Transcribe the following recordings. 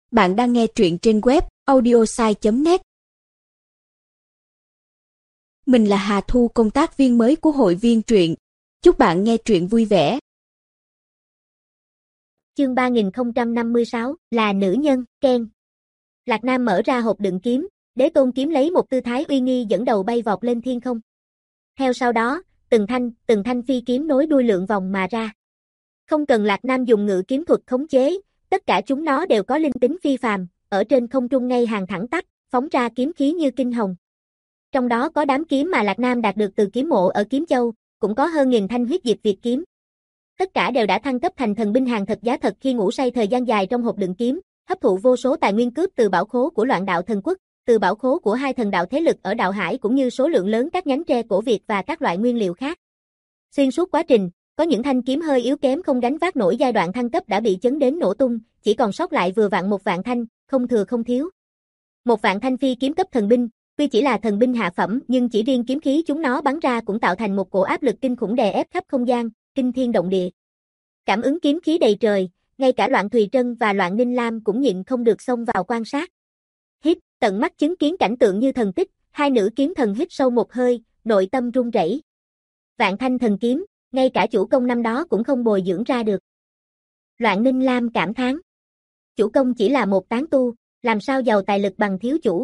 Bạn đang nghe truyện trên web audiosai.net. Mình là Hà Thu, công tác viên mới của hội viên truyện. Chúc bạn nghe truyện vui vẻ. Chương 3056 là nữ nhân, Ken. Lạc Nam mở ra hộp đựng kiếm, Đế Tôn kiếm lấy một tư thái uy nghi dẫn đầu bay vọt lên thiên không. Theo sau đó, từng thanh phi kiếm nối đuôi lượn vòng mà ra. Không cần Lạc Nam dùng ngự kiếm thuật khống chế, tất cả chúng nó đều có linh tính phi phàm, ở trên không trung ngay hàng thẳng tắp, phóng ra kiếm khí như kinh hồng. Trong đó có đám kiếm mà Lạc Nam đạt được từ kiếm mộ ở Kiếm Châu, cũng có hơn 1000 thanh huyết diệt Việt kiếm. Tất cả đều đã thăng cấp thành thần binh hàng thật giá thật khi ngủ say thời gian dài trong hộp đựng kiếm, hấp thụ vô số tài nguyên cướp từ bảo khố của Loạn Đạo Thần Quốc, từ bảo khố của hai thần đạo thế lực ở Đạo Hải cũng như số lượng lớn các nhánh tre cổ Việt và các loại nguyên liệu khác. Xuyên suốt quá trình, có những thanh kiếm hơi yếu kém không gánh vác nổi giai đoạn thăng cấp đã bị chấn đến nổ tung, chỉ còn sót lại vừa vặn 1.000 thanh, không thừa không thiếu. 1.000 thanh phi kiếm cấp thần binh, tuy chỉ là thần binh hạ phẩm nhưng chỉ riêng kiếm khí chúng nó bắn ra cũng tạo thành một cổ áp lực kinh khủng đè ép khắp không gian, kinh thiên động địa. Cảm ứng kiếm khí đầy trời, ngay cả Loạn Thùy Trân và Loạn Ninh Lam cũng nhịn không được xông vào quan sát. Tận mắt chứng kiến cảnh tượng như thần tích, hai nữ kiếm thần hít sâu một hơi, nội tâm run rẩy. Vạn thanh thần kiếm, ngay cả chủ công năm đó cũng không bồi dưỡng ra được. Loạn Ninh Lam cảm thán. Chủ công chỉ là một tán tu, làm sao giàu tài lực bằng thiếu chủ.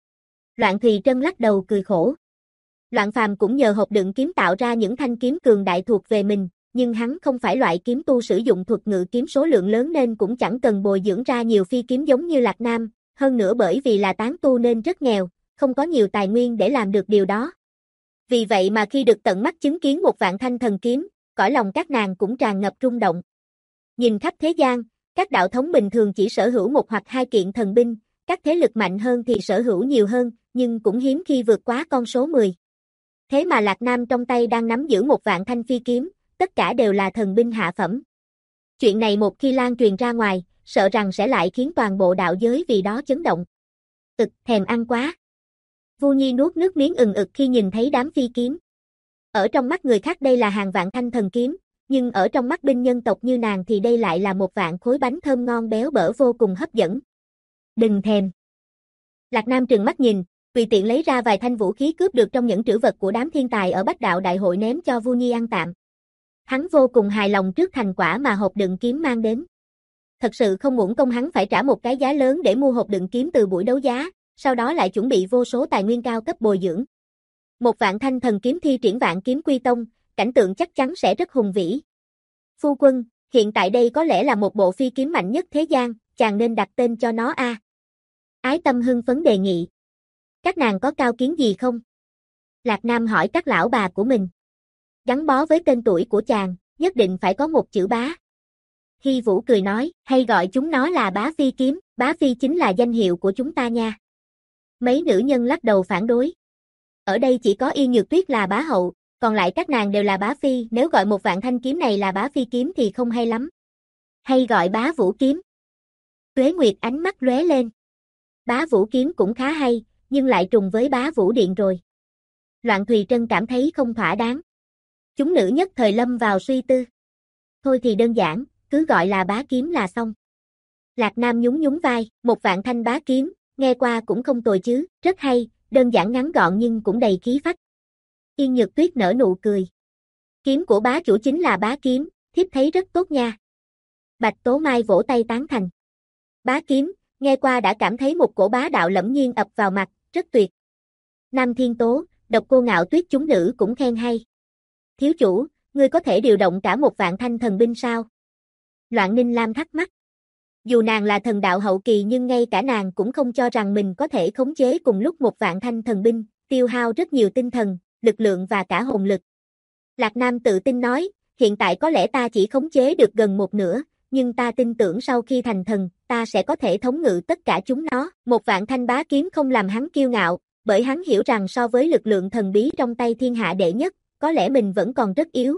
Loạn Thùy Trân lắc đầu cười khổ. Loạn Phàm cũng nhờ hộp đựng kiếm tạo ra những thanh kiếm cường đại thuộc về mình, nhưng hắn không phải loại kiếm tu sử dụng thuật ngự kiếm số lượng lớn nên cũng chẳng cần bồi dưỡng ra nhiều phi kiếm giống như Lạc Nam, hơn nữa bởi vì là tán tu nên rất nghèo, không có nhiều tài nguyên để làm được điều đó. Vì vậy mà khi được tận mắt chứng kiến 1.000 thanh thần kiếm, cõi lòng các nàng cũng tràn ngập rung động. Nhìn khắp thế gian, các đạo thống bình thường chỉ sở hữu một hoặc hai kiện thần binh, các thế lực mạnh hơn thì sở hữu nhiều hơn, nhưng cũng hiếm khi vượt quá con số 10. Thế mà Lạc Nam trong tay đang nắm giữ 1.000 thanh phi kiếm, tất cả đều là thần binh hạ phẩm. Chuyện này một khi lan truyền ra ngoài, sợ rằng sẽ lại khiến toàn bộ đạo giới vì đó chấn động. Thèm ăn quá. Vu Nhi nuốt nước miếng ừng khi nhìn thấy đám phi kiếm. Ở trong mắt người khác đây là hàng vạn thanh thần kiếm, nhưng ở trong mắt binh nhân tộc như nàng thì đây lại là 1.000 khối bánh thơm ngon béo bở vô cùng hấp dẫn. Đừng thèm. Lạc Nam trừng mắt nhìn, tùy tiện lấy ra vài thanh vũ khí cướp được trong những trữ vật của đám thiên tài ở Bách Đạo Đại hội ném cho Vu Nhi ăn tạm. Hắn vô cùng hài lòng trước thành quả mà hộp đựng kiếm mang đến. Thật sự không uổng công hắn phải trả một cái giá lớn để mua hộp đựng kiếm từ buổi đấu giá, sau đó lại chuẩn bị vô số tài nguyên cao cấp bồi dưỡng. 1.000 thanh thần kiếm thi triển Vạn Kiếm Quy Tông, cảnh tượng chắc chắn sẽ rất hùng vĩ. Phu quân, hiện tại đây có lẽ là một bộ phi kiếm mạnh nhất thế gian, chàng nên đặt tên cho nó a. Ái Tâm hưng phấn đề nghị. Các nàng có cao kiến gì không? Lạc Nam hỏi các lão bà của mình. Gắn bó với tên tuổi của chàng, nhất định phải có một chữ bá. Hy Vũ cười nói, hay gọi chúng nó là bá phi kiếm, bá phi chính là danh hiệu của chúng ta nha. Mấy nữ nhân lắc đầu phản đối. Ở đây chỉ có Yên Nhược Tuyết là bá hậu, còn lại các nàng đều là bá phi, nếu gọi 1.000 thanh kiếm này là bá phi kiếm thì không hay lắm. Hay gọi bá vũ kiếm. Tuế Nguyệt ánh mắt lóe lên. Bá vũ kiếm cũng khá hay, nhưng lại trùng với bá vũ điện rồi. Loạn Thùy Trân cảm thấy không thỏa đáng. Chúng nữ nhất thời lâm vào suy tư. Thôi thì đơn giản, cứ gọi là bá kiếm là xong. Lạc Nam nhún nhún vai, 1.000 thanh bá kiếm, nghe qua cũng không tồi chứ, rất hay, đơn giản ngắn gọn nhưng cũng đầy khí phách. Yên Nhược Tuyết nở nụ cười. Kiếm của bá chủ chính là bá kiếm, thiếp thấy rất tốt nha. Bạch Tố Mai vỗ tay tán thành. Bá kiếm, nghe qua đã cảm thấy một cổ bá đạo lẫm nhiên ập vào mặt, rất tuyệt. Nam Thiên Tố, Độc Cô Ngạo Tuyết chúng nữ cũng khen hay. Thiếu chủ, ngươi có thể điều động cả 1.000 thanh thần binh sao? Loạn Ninh Lam thắc mắc. Dù nàng là thần đạo hậu kỳ nhưng ngay cả nàng cũng không cho rằng mình có thể khống chế cùng lúc 1.000 thanh thần binh, tiêu hao rất nhiều tinh thần, lực lượng và cả hồn lực. Lạc Nam tự tin nói, hiện tại có lẽ ta chỉ khống chế được gần một nửa, nhưng ta tin tưởng sau khi thành thần, ta sẽ có thể thống ngự tất cả chúng nó. 1.000 thanh bá kiếm không làm hắn kiêu ngạo, bởi hắn hiểu rằng so với lực lượng thần bí trong tay thiên hạ đệ nhất, có lẽ mình vẫn còn rất yếu.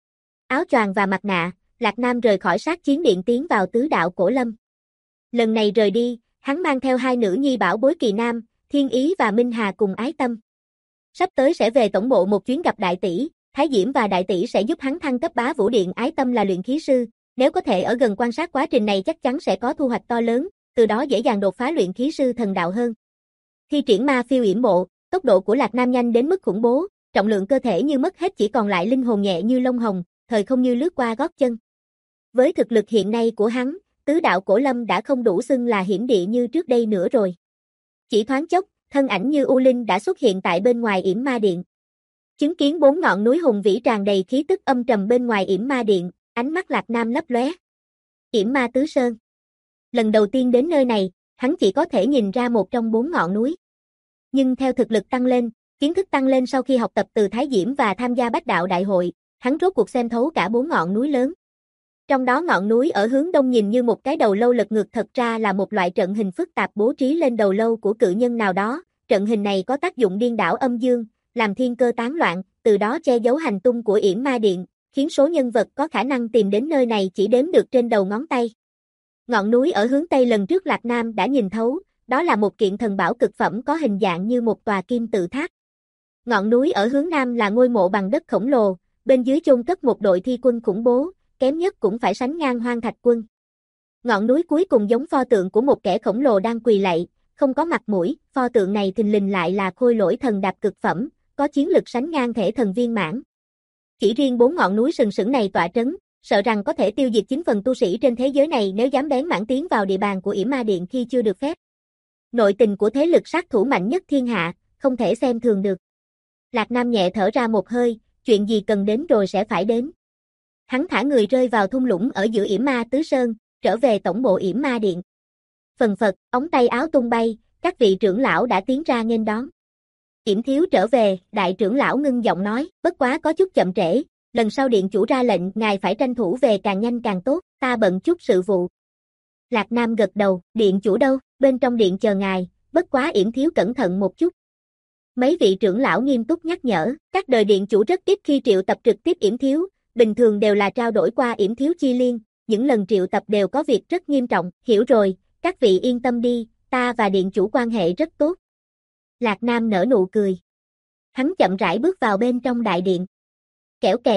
Áo choàng và mặt nạ, Lạc Nam rời khỏi sát chiến điện tiến vào tứ đạo Cổ Lâm. Lần này rời đi, hắn mang theo hai nữ nhi bảo bối Kỳ Nam, Thiên Ý và Minh Hà cùng Ái Tâm. Sắp tới sẽ về tổng bộ một chuyến gặp đại tỷ, Thái Diễm và đại tỷ sẽ giúp hắn thăng cấp bá vũ điện. Ái Tâm là luyện khí sư, nếu có thể ở gần quan sát quá trình này chắc chắn sẽ có thu hoạch to lớn, từ đó dễ dàng đột phá luyện khí sư thần đạo hơn. Thi triển ma phiêu yểm bộ, tốc độ của Lạc Nam nhanh đến mức khủng bố, trọng lượng cơ thể như mất hết chỉ còn lại linh hồn nhẹ như lông hồng, thời không như lướt qua gót chân. Với thực lực hiện nay của hắn, tứ đạo cổ lâm đã không đủ xưng là hiểm địa như trước đây nữa rồi. Chỉ thoáng chốc, thân ảnh như U Linh đã xuất hiện tại bên ngoài yểm ma điện. Chứng kiến 4 ngọn núi hùng vĩ tràn đầy khí tức âm trầm bên ngoài yểm ma điện, ánh mắt Lạc Nam lấp lóe. Yểm ma tứ sơn. Lần đầu tiên đến nơi này, hắn chỉ có thể nhìn ra một trong 4 ngọn núi. Nhưng theo thực lực tăng lên, kiến thức tăng lên sau khi học tập từ Thái Diễm và tham gia Bách Đạo Đại hội, hắn rốt cuộc xem thấu cả 4 ngọn núi lớn. Trong đó ngọn núi ở hướng đông nhìn như một cái đầu lâu lật ngược thật ra là một loại trận hình phức tạp bố trí lên đầu lâu của cự nhân nào đó. Trận hình này có tác dụng điên đảo âm dương, làm thiên cơ tán loạn, từ đó che giấu hành tung của yểm ma điện, khiến số nhân vật có khả năng tìm đến nơi này chỉ đếm được trên đầu ngón tay. Ngọn núi ở hướng tây lần trước Lạc Nam đã nhìn thấu, đó là một kiện thần bảo cực phẩm có hình dạng như một tòa kim tự tháp. Ngọn núi ở hướng nam là ngôi mộ bằng đất khổng lồ, bên dưới chôn cất một đội thi quân khủng bố, kém nhất cũng phải sánh ngang Hoang Thạch Quân. Ngọn núi cuối cùng giống pho tượng của một kẻ khổng lồ đang quỳ lạy, không có mặt mũi, pho tượng này thình lình lại là Khôi Lỗi thần đạp cực phẩm, có chiến lực sánh ngang thể thần viên mãn. Chỉ riêng 4 ngọn núi sừng sững này tọa trấn, sợ rằng có thể tiêu diệt 9 phần tu sĩ trên thế giới này nếu dám bén mãn tiến vào địa bàn của yểm ma điện khi chưa được phép. Nội tình của thế lực sát thủ mạnh nhất thiên hạ, không thể xem thường được. Lạc Nam nhẹ thở ra một hơi, chuyện gì cần đến rồi sẽ phải đến. Hắn thả người rơi vào thung lũng ở giữa yểm ma tứ sơn, trở về tổng bộ yểm ma điện. Phần phật, ống tay áo tung bay, các vị trưởng lão đã tiến ra nghênh đón. Yểm thiếu trở về, đại trưởng lão ngưng giọng nói, bất quá có chút chậm trễ, lần sau điện chủ ra lệnh ngài phải tranh thủ về càng nhanh càng tốt, ta bận chút sự vụ. Lạc Nam gật đầu, điện chủ đâu, bên trong điện chờ ngài, bất quá Yểm thiếu cẩn thận một chút. Mấy vị trưởng lão nghiêm túc nhắc nhở, các đời điện chủ rất ít khi triệu tập trực tiếp Yểm thiếu, bình thường đều là trao đổi qua Yểm thiếu chi liên, những lần triệu tập đều có việc rất nghiêm trọng, hiểu rồi, các vị yên tâm đi, ta và điện chủ quan hệ rất tốt. Lạc Nam nở nụ cười. Hắn chậm rãi bước vào bên trong đại điện. Kẽo kẹt.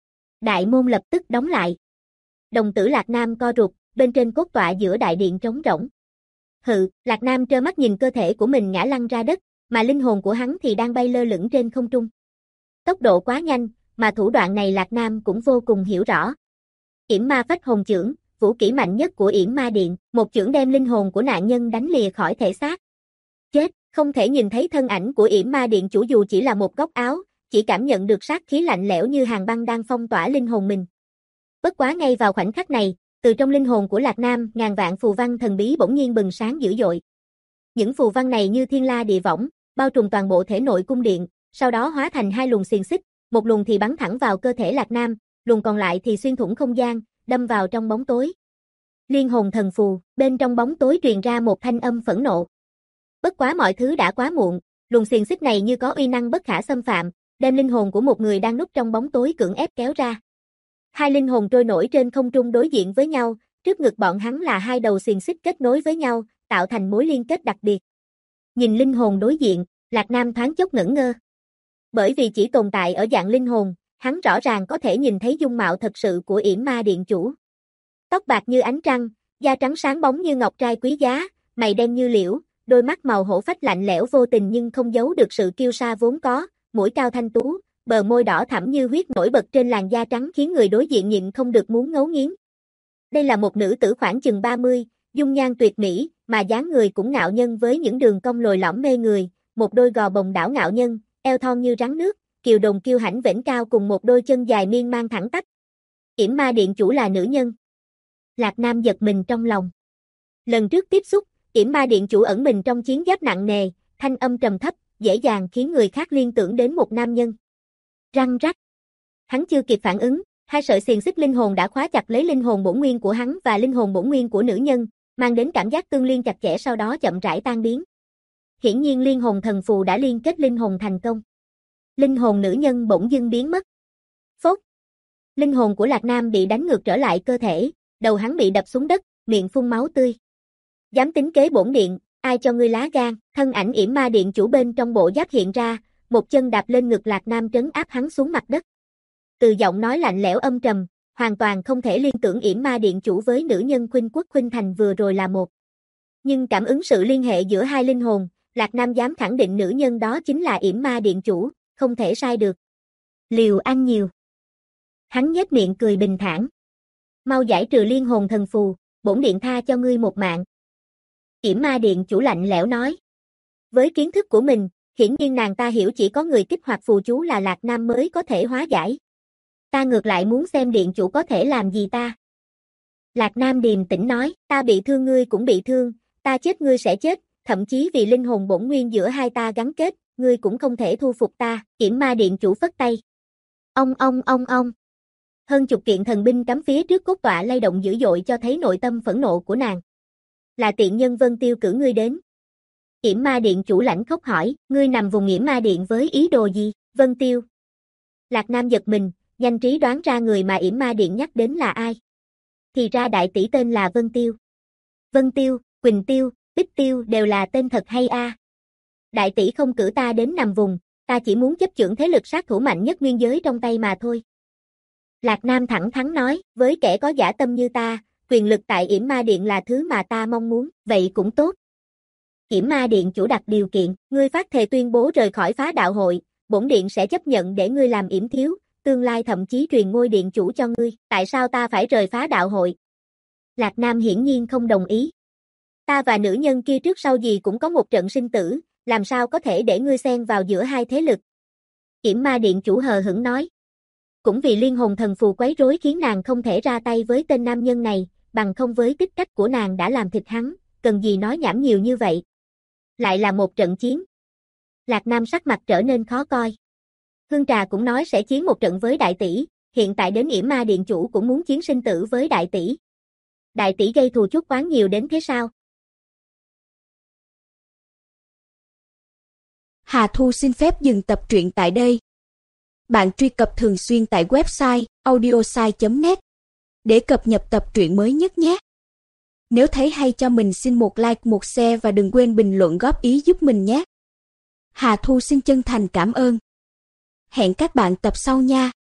Đại môn lập tức đóng lại. Đồng tử Lạc Nam co rụt, bên trên cốt tọa giữa đại điện trống rỗng. Hừ, Lạc Nam trơ mắt nhìn cơ thể của mình ngã lăn ra đất, mà linh hồn của hắn thì đang bay lơ lửng trên không trung. Tốc độ quá nhanh, mà thủ đoạn này Lạc Nam cũng vô cùng hiểu rõ. Yểm ma phách hồn chưởng, vũ kỹ mạnh nhất của yểm ma điện, một chưởng đem linh hồn của nạn nhân đánh lìa khỏi thể xác. Chết, không thể nhìn thấy thân ảnh của yểm ma điện chủ dù chỉ là một góc áo, chỉ cảm nhận được sát khí lạnh lẽo như hàng băng đang phong tỏa linh hồn mình. Bất quá ngay vào khoảnh khắc này, từ trong linh hồn của Lạc Nam, ngàn vạn phù văn thần bí bỗng nhiên bừng sáng dữ dội. Những phù văn này như thiên la địa võng, bao trùm toàn bộ thể nội cung điện, sau đó hóa thành 2 luồng xiềng xích, một luồng thì bắn thẳng vào cơ thể Lạc Nam, luồng còn lại thì xuyên thủng không gian, đâm vào trong bóng tối. Liên hồn thần phù, bên trong bóng tối truyền ra một thanh âm phẫn nộ. Bất quá mọi thứ đã quá muộn, luồng xiềng xích này như có uy năng bất khả xâm phạm, đem linh hồn của một người đang núp trong bóng tối cưỡng ép kéo ra. 2 linh hồn trôi nổi trên không trung đối diện với nhau, trước ngực bọn hắn là 2 đầu xiềng xích kết nối với nhau, tạo thành mối liên kết đặc biệt. Nhìn linh hồn đối diện, Lạc Nam thoáng chốc ngẩn ngơ. Bởi vì chỉ tồn tại ở dạng linh hồn, hắn rõ ràng có thể nhìn thấy dung mạo thật sự của yểm ma điện chủ. Tóc bạc như ánh trăng, da trắng sáng bóng như ngọc trai quý giá, mày đen như liễu, đôi mắt màu hổ phách lạnh lẽo vô tình nhưng không giấu được sự kiêu sa vốn có, mũi cao thanh tú, bờ môi đỏ thẳm như huyết nổi bật trên làn da trắng khiến người đối diện nhịn không được muốn ngấu nghiến. Đây là một nữ tử khoảng chừng 30, dung nhan tuyệt mỹ, mà dáng người cũng ngạo nhân với những đường cong lồi lõm mê người, một đôi gò bồng đảo ngạo nhân, eo thon như rắn nước, kiều đồng kiêu hãnh vểnh cao cùng một đôi chân dài miên man thẳng tắp. Yểm ma điện chủ là nữ nhân. Lạc Nam giật mình trong lòng. Lần trước tiếp xúc, Yểm ma điện chủ ẩn mình trong chiến giáp nặng nề, thanh âm trầm thấp, dễ dàng khiến người khác liên tưởng đến một nam nhân. Răng rắc. Hắn chưa kịp phản ứng, 2 sợi xiềng xích linh hồn đã khóa chặt lấy linh hồn bổn nguyên của hắn và linh hồn bổn nguyên của nữ nhân, mang đến cảm giác tương liên chặt chẽ sau đó chậm rãi tan biến. Hiển nhiên liên hồn thần phù đã liên kết linh hồn thành công. Linh hồn nữ nhân bỗng dưng biến mất. Phốt. Linh hồn của Lạc Nam bị đánh ngược trở lại cơ thể, đầu hắn bị đập xuống đất, miệng phun máu tươi. Dám tính kế bổn điện, ai cho ngươi lá gan? Thân ảnh yểm ma điện chủ bên trong bộ giáp hiện ra, một chân đạp lên ngực Lạc Nam trấn áp hắn xuống mặt đất. Từ giọng nói lạnh lẽo âm trầm, hoàn toàn không thể liên tưởng yểm ma điện chủ với nữ nhân khuynh quốc khuynh thành vừa rồi là một. Nhưng cảm ứng sự liên hệ giữa hai linh hồn, Lạc Nam dám khẳng định nữ nhân đó chính là Yểm Ma Điện chủ, không thể sai được. Liều ăn nhiều. Hắn nhếch miệng cười bình thản. Mau giải trừ liên hồn thần phù, bổn điện tha cho ngươi một mạng. Yểm Ma Điện chủ lạnh lẽo nói. Với kiến thức của mình, hiển nhiên nàng ta hiểu chỉ có người kích hoạt phù chú là Lạc Nam mới có thể hóa giải. Ta ngược lại muốn xem điện chủ có thể làm gì ta. Lạc Nam điềm tĩnh nói, ta bị thương ngươi cũng bị thương, ta chết ngươi sẽ chết, thậm chí vì linh hồn bổn nguyên giữa hai ta gắn kết, ngươi cũng không thể thu phục ta. Yểm Ma Điện chủ phất tay. Ông. Hơn chục kiện thần binh cắm phía trước cốt tọa lay động dữ dội cho thấy nội tâm phẫn nộ của nàng. Là tiện nhân Vân Tiêu cử ngươi đến. Yểm Ma Điện chủ lãnh khóc hỏi, ngươi nằm vùng Yểm Ma Điện với ý đồ gì? Vân Tiêu. Lạc Nam giật mình, nhanh trí đoán ra người mà Yểm Ma Điện nhắc đến là ai. Thì ra đại tỷ tên là Vân Tiêu. Vân Tiêu, Quỳnh Tiêu, Bích Tiêu đều là tên thật hay a. Đại tỷ không cử ta đến nằm vùng, ta chỉ muốn chấp chưởng thế lực sát thủ mạnh nhất nguyên giới trong tay mà thôi. Lạc Nam thẳng thắn nói, với kẻ có dã tâm như ta, quyền lực tại Yểm Ma Điện là thứ mà ta mong muốn, vậy cũng tốt. Yểm Ma Điện chủ đặt điều kiện, ngươi phát thề tuyên bố rời khỏi Phá Đạo hội, bổn điện sẽ chấp nhận để ngươi làm yểm thiếu, tương lai thậm chí truyền ngôi điện chủ cho ngươi, tại sao ta phải rời Phá Đạo hội? Lạc Nam hiển nhiên không đồng ý. Ta và nữ nhân kia trước sau gì cũng có một trận sinh tử, làm sao có thể để ngươi xen vào giữa hai thế lực? Yểm Ma Điện chủ hờ hững nói. Cũng vì liên hồn thần phù quấy rối khiến nàng không thể ra tay với tên nam nhân này, bằng không với tích cách của nàng đã làm thịt hắn, cần gì nói nhảm nhiều như vậy. Lại là một trận chiến. Lạc Nam sắc mặt trở nên khó coi. Hương Trà cũng nói sẽ chiến một trận với đại tỷ, hiện tại đến Yểm Ma Điện chủ cũng muốn chiến sinh tử với đại tỷ. Đại tỷ gây thù chuốc oán nhiều đến thế sao? Hà Thu xin phép dừng tập truyện tại đây. Bạn truy cập thường xuyên tại website audiosai.net để cập nhật tập truyện mới nhất nhé. Nếu thấy hay cho mình xin một like, một share và đừng quên bình luận góp ý giúp mình nhé. Hà Thu xin chân thành cảm ơn. Hẹn các bạn tập sau nha.